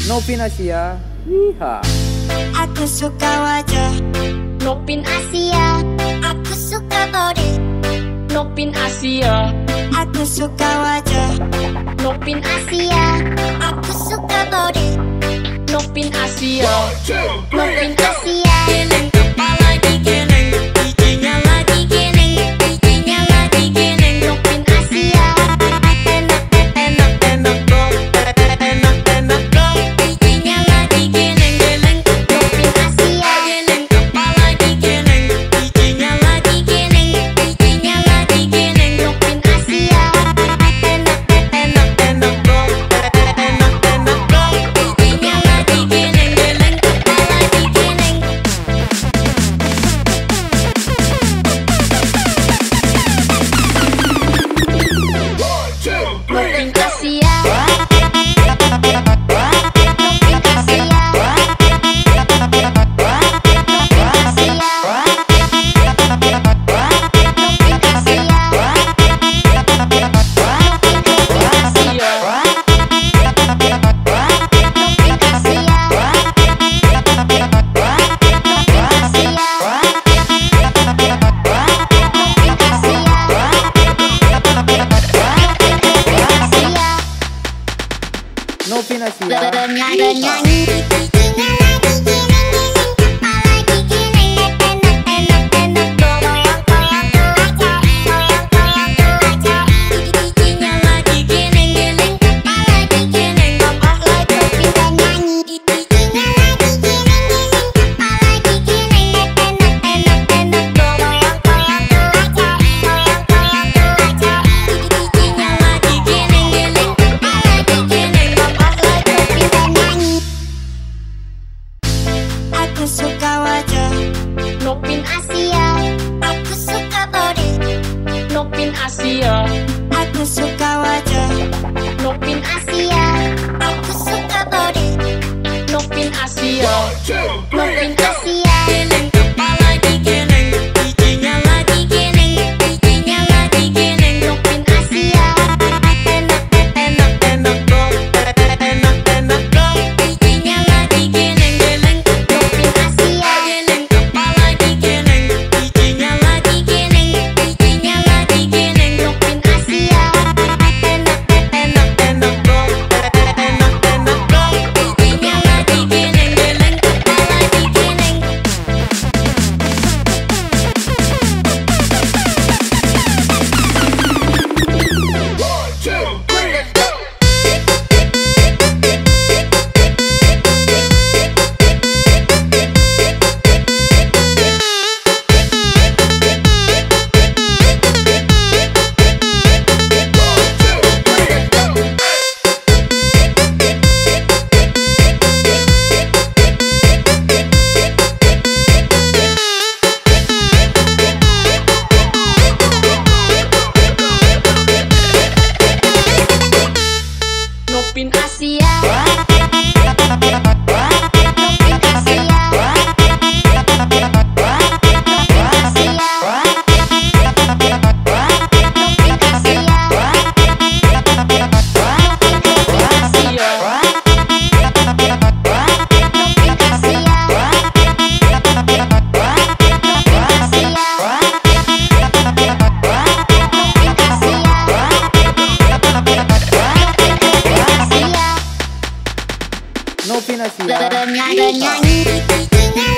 Nopin Asia, lihat. Aku suka wajah Nopin Asia, aku suka body. Nopin Asia, Aku suka wajah Nopin Asia, aku suka body. Nopin Asia, Nopin Asia. Geleng kepala digeleng, giginya lagi geleng, giginya lagi geleng. Nopin Asia, Enak enak dong, enak dong. Giginya lagi geleng geleng. Nopin Asia, Geleng kepala digeleng, giginya lagi geleng, giginya lagi geleng. Nopin Asia, Enak dong, enak dong. Giginya lagi geleng geleng, kepala digeleng. Nopin Asia, Nopin Asia, Bernyanyi, giginya lagi geleng geleng, kepala digeleng. Enak dong, goyang goyang tuh aja, goyang goyang tuh aja. Giginya lagi geleng geleng, kepala digeleng. Tambah lagi pindah nyanyi. Giginya lagi geleng geleng, kepala digeleng. Enak dong, goyang goyang tuh aja, goyang goyang tuh aja. Giginya lagi geleng geleng, kepala digeleng. Tambah lagi pindah nyanyi. Aku suka wajah, Nopin Asia, aku suka body. Nopin Asia, Aku suka wajah, Nopin Asia, aku suka body. Nopin Asia, Nopin Asia. Geleng kepala digeleng, giginya lagi geleng, giginya lagi geleng. Nopin Asia, Enak dong, enak dong. Giginya lagi geleng geleng. Nopin Asia, Geleng kepala digeleng, giginya lagi geleng, giginya lagi geleng. Nopin Asia, Enak dong, enak dong. Giginya lagi geleng geleng, kepala digeleng. Nopin Asia, Nopin Asia, Bernyanyi, giginya